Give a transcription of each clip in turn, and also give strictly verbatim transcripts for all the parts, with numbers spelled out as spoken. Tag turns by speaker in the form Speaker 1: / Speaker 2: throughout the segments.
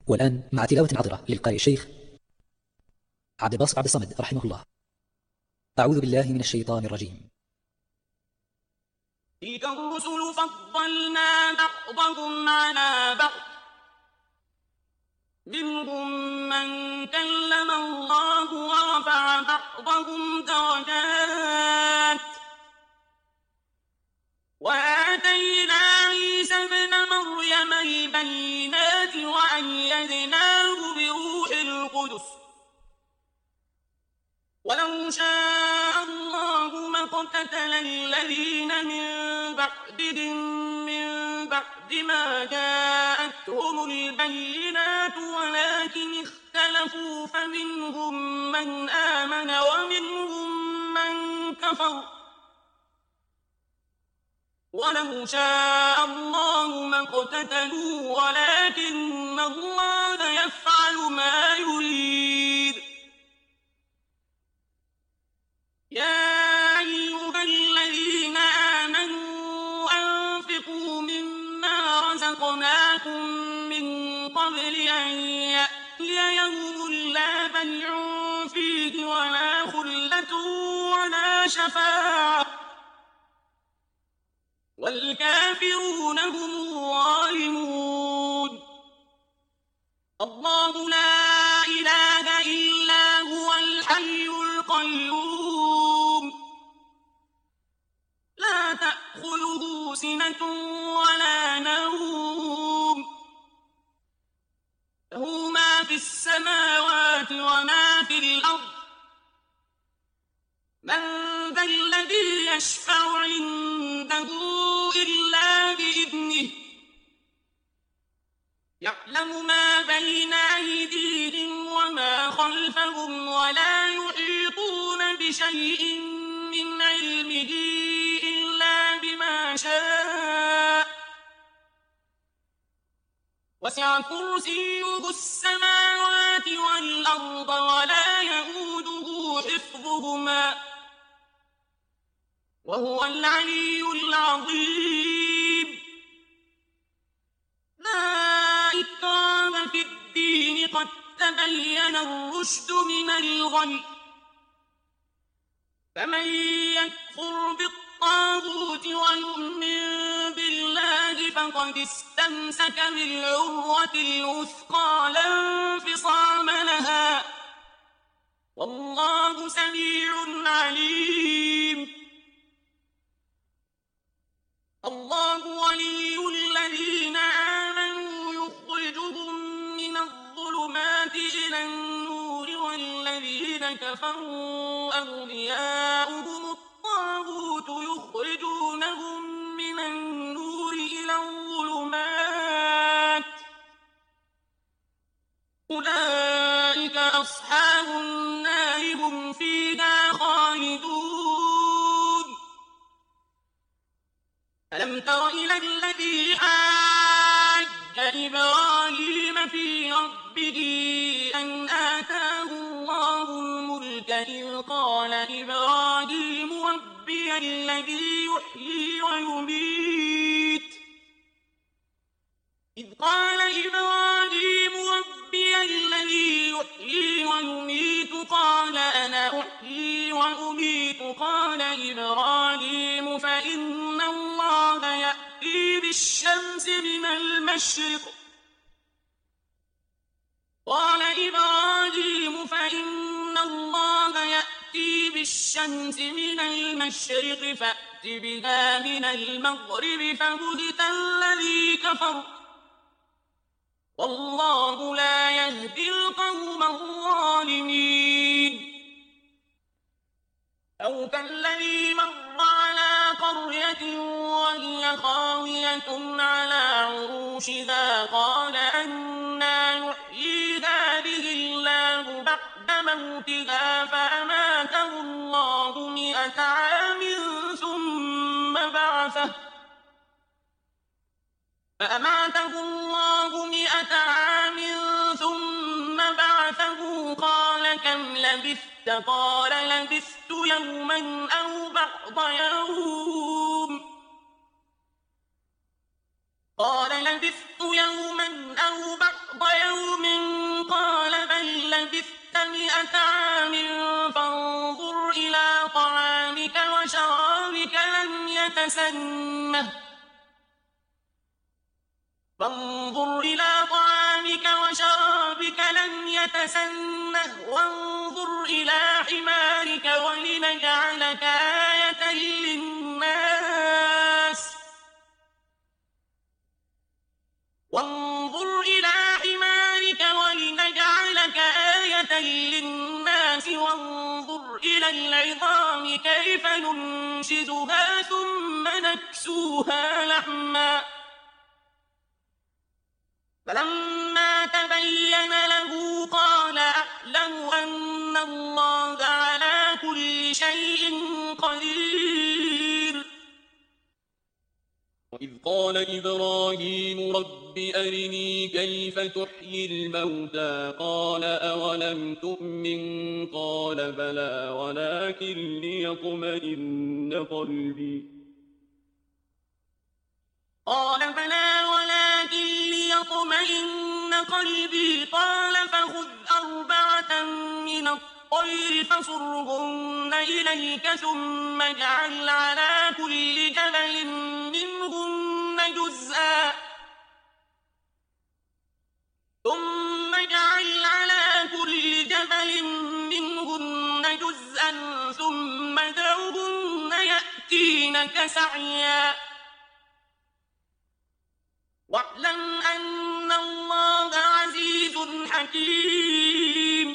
Speaker 1: والآن مع تلاوة عطرة للقارئ الشيخ عبد الباسط عبد الصمد رحمه الله. أعوذ بالله من الشيطان الرجيم.
Speaker 2: تلك الرسل فضلنا بعضهم على بعض منهم من كلم الله ورفع بعضهم درجات وآتينا عيسى ابن مريم البينات وأيدناه بروح القدس ولو شاء الله ما اقتتل الذين من بعدهم من بعد ما جاءتهم البينات ولكن اختلفوا فمنهم من آمن ومنهم من كفر ولو شاء الله ما اقتتلوا ولكن الله يفعل ما يريد. يا أيها الذين آمنوا أنفقوا مما رزقناكم من قبل أن يأتي يوم لا بيع فيه ولا خلة ولا شفاعة والكافرون هم الظالمون. الله لا إله إلا هو الحي القيوم لا تأخذه سنة ولا نوم له ما في السماوات وما في الأرض من ذا الذي يشفع عنده إلا بإذنه يعلم ما بين أيديهم وما خلفهم ولا يحيطون بشيء من علمه إلا بما شاء وسع كرسيه السماوات والأرض ولا يئوده حفظهما وهو العلي العظيم. لا إكراه في الدين قد تبين الرشد من الغي فمن يكفر بالطاغوت ويؤمن بالله فقد استمسك بالعروة الوثقى لا انفصام لها والله سميع عليم. الله ولي الذين آمنوا يخرجهم من الظلمات إلى النور والذين كفروا أولياؤهم الطاغوت يخرجونهم من النور إلى الظلمات أولئك أصحاب النار هم فيها خالدون. ألم تر إلى الذي حاج إبراهيم في ربه أن آتاه الله الملك إذ قال إبراهيم ربي الذي يحيي ويميت إذ قال إبراهيم ربي الذي يحيي ويميت قال أنا أحيي وأميت قال إبراهيم فإن الله يأتي بالشمس من المشرق قال إبراهيم فإن الله يأتي بالشمس من المشرق فأت بها من المغرب فبهت الذي كفر والله لا يهدي القوم الظالمين. أو كالذي مر على قرية وهي خاوية على عروشها قال أنى يحيي هذه الله بعد موتها فأماته الله مئة عام ثم بعثه فأماته الله مئة عام ثم بعثه قال كم لبثت قال لبثت يوما أو بعض يوم قال لبثت يوما أو بعض يوم مئة عام فانظر إلى طعامك وشرابك لم يتسنه فانظر إلى طعامك وشرابك لم يتسنه وانظر إلى حمارك ولنجعلك آية للناس وانظر إلى حمارك ولنجعلك آية للناس وانظر إلى العظام كيف ننشدها ثم نكسوها لحما فلما تبين له قال أعلم أن الله على كل شيء قدير.
Speaker 3: وإذ قال إبراهيم رب أرني كيف تحيي الموتى قال أولم تؤمن قال بلى ولكن ليطمئن قلبي
Speaker 2: قال بلى ولكن ليطمئن قلبي قال فخذ أربعة من الطير فصرهن إليك ثم اجعل على كل جبل منهن جزءا ثم اجعل على كل جبل منهن جزءا ثم ادعهن يأتينك سعيا واعلم أن الله عزيز حكيم.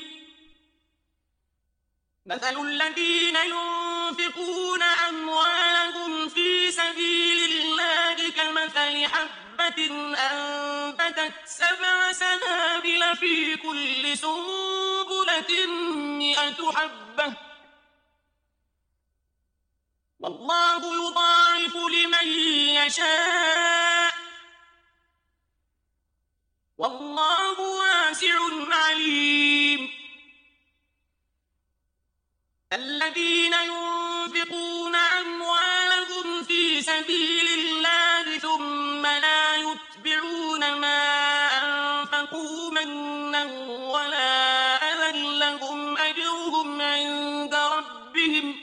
Speaker 2: مثل الذين ينفقون أموالهم في سبيل الله كمثل حبة أنبتت سبع سنابل في كل سنبلة مئة حبة والله يضاعف لمن يشاء والله واسع عليم. الذين ينفقون أموالهم في سبيل الله ثم لا يتبعون ما أنفقوا منا ولا أذى لهم أجرهم عند ربهم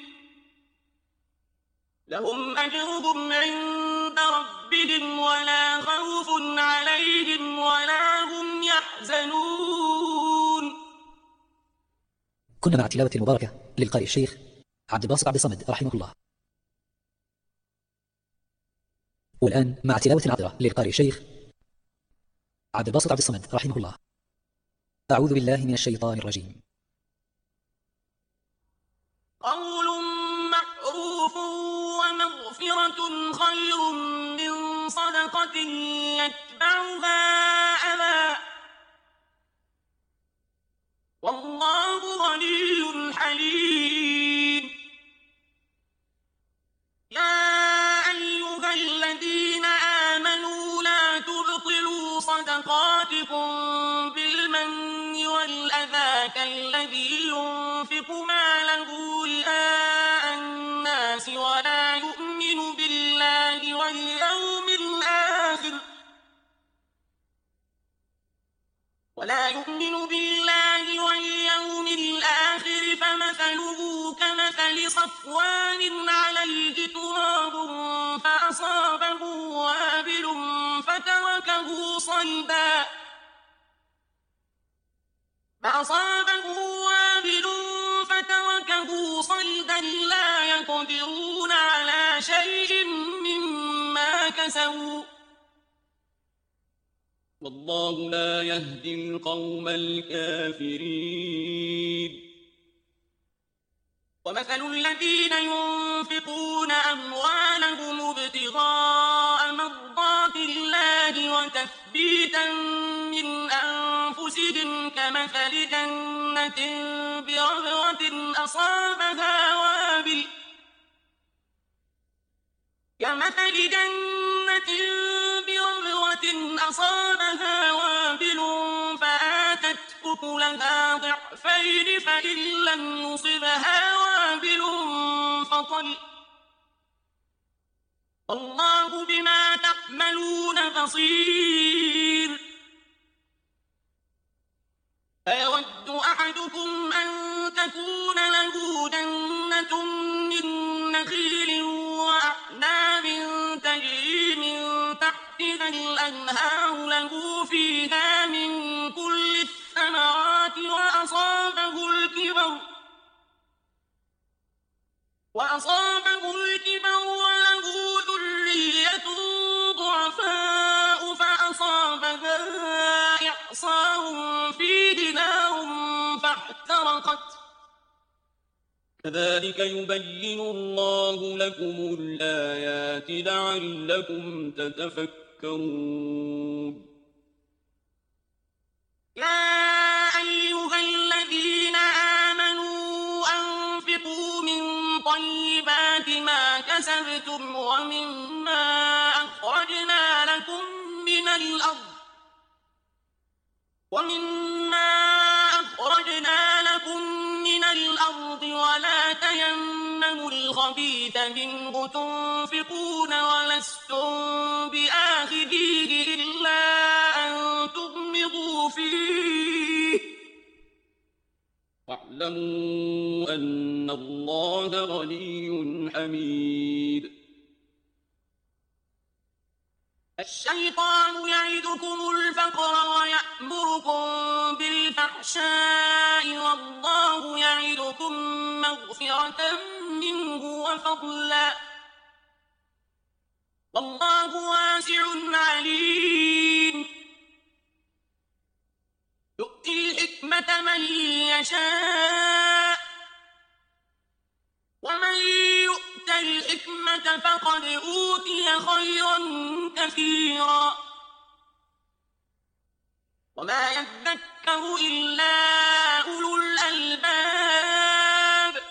Speaker 2: لهم أجرهم عند ربهم ولا خوف عليهم ولا هم يحزنون.
Speaker 1: كنا مع التلاوة المباركة للقارئ الشيخ عبد الباسط عبد الصمد رحمه الله. والآن مع تلاوة عطرة للقارئ الشيخ عبد الباسط عبد الصمد رحمه الله. أعوذ بالله من الشيطان الرجيم.
Speaker 2: قول معروف ومغفرة خير من صدقة يتبعها أذى والله غني حليم. يا أيها الذين آمنوا لا تبطلوا صدقاتكم بالمن والأذى كالذي ينفق ماله رئاء الناس ولا يؤمن بالله واليوم الآخر ولا يؤمن بالله واليوم الآخر فمثله كمثل صفوان عليه تراب فأصابه وابل فتركه صلدا فأصابه وابل فتركه صلدا لا يقدرون على شيء مما كسبوا
Speaker 3: والله لا يهدي القوم الكافرين.
Speaker 2: ومثل الذين ينفقون أموالهم ابتغاء مرضات الله وتثبيتا من أنفسهم كمثل جنة بربوة أصابها وابل كمثل جنة بربوة أصابها وابل فآتت أكلها ضعفين فإن لم يصبها وابل فطل والله بما تعملون بصير. أيود أحدكم أن تكون له جنة من نخيل وأعناب تجري من تحتها الأنهار له فيها من كل الثمرات وأصابه الكبر وأصابه الكبر وله ذرية ضعفاء فأصابها إعصار فيه نار فاحترقت
Speaker 3: كذلك يبين الله لكم الآيات لعلكم تتفكرون.
Speaker 2: يا أيها الذين آمنوا أنفقوا من طيبات ما كسبتم ومما أخرجنا لكم من الأرض ومما أخرجنا لكم من الأرض ولا تيمموا الخبيث منه تنفقون ولستم بآخذيه إلا أن تغمضوا فيه
Speaker 3: واعلموا أن الله غني حميد.
Speaker 2: الشيطان يعدكم الفقر ويأمركم بالفحشاء والله يعدكم مغفرة منه وفضلا والله واسع عليم. يؤتي الحكمة من يشاء ومن يؤت الحكمة فقد أوتي خيرا كثيرا وما يذكر إلا أولو الألباب.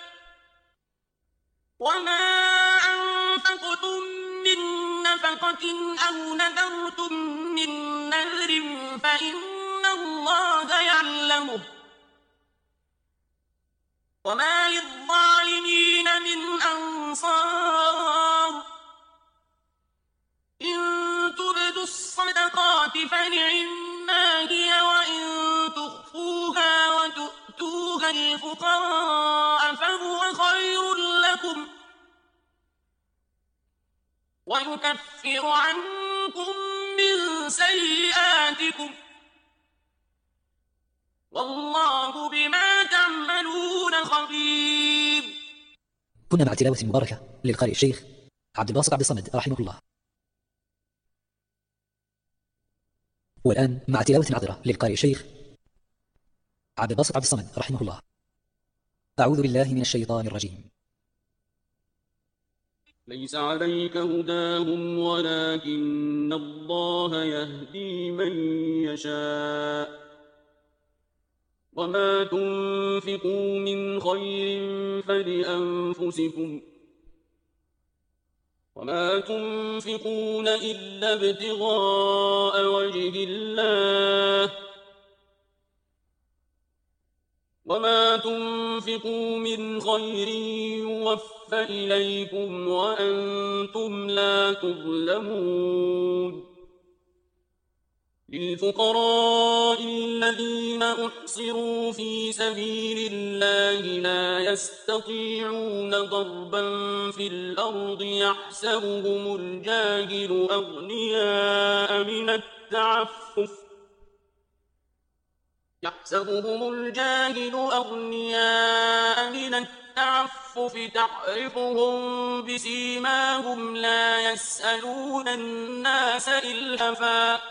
Speaker 2: وما أنفقتم من نفقة أو نذرتم من نذر فإن الله يعلمه وما للظالمين من أنصار. إن تبدوا الصدقات فنعما هي وإن تخفوها وتؤتوها الفقراء فهو خير لكم ويكفر عنكم من سيئاتكم والله بما تعملون خبير.
Speaker 1: كنا مع تلاوة مباركة للقارئ الشيخ عبد الباسط عبد الصمد رحمه الله. والآن مع تلاوة عطرة للقارئ الشيخ عبد الباسط عبد الصمد رحمه الله. أعوذ بالله من الشيطان الرجيم.
Speaker 3: ليس عليك هداهم ولكن الله يهدي من يشاء وما تنفقوا من خير فلأنفسكم وما تنفقون إلا ابتغاء وجه الله وما تنفقوا من خير يوفى إليكم وأنتم لا تظلمون. للفقراء الذين أحصروا في سبيل الله لا يستطيعون ضربا في الأرض يحسبهم الجاهل أغنياء من التعفف يحسبهم الجاهل أغنياء من التعفف تعرفهم بسيماهم لا يسألون الناس إلحافا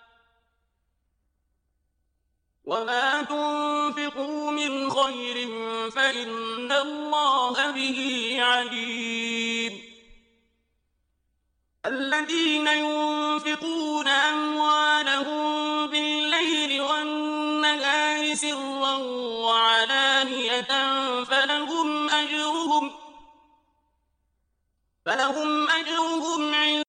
Speaker 3: وما تنفقوا من خير فإن الله به عليم. الذين ينفقون أموالهم بالليل والنهار سرا وعلانية فلهم أجرهم فلهم أجرهم عند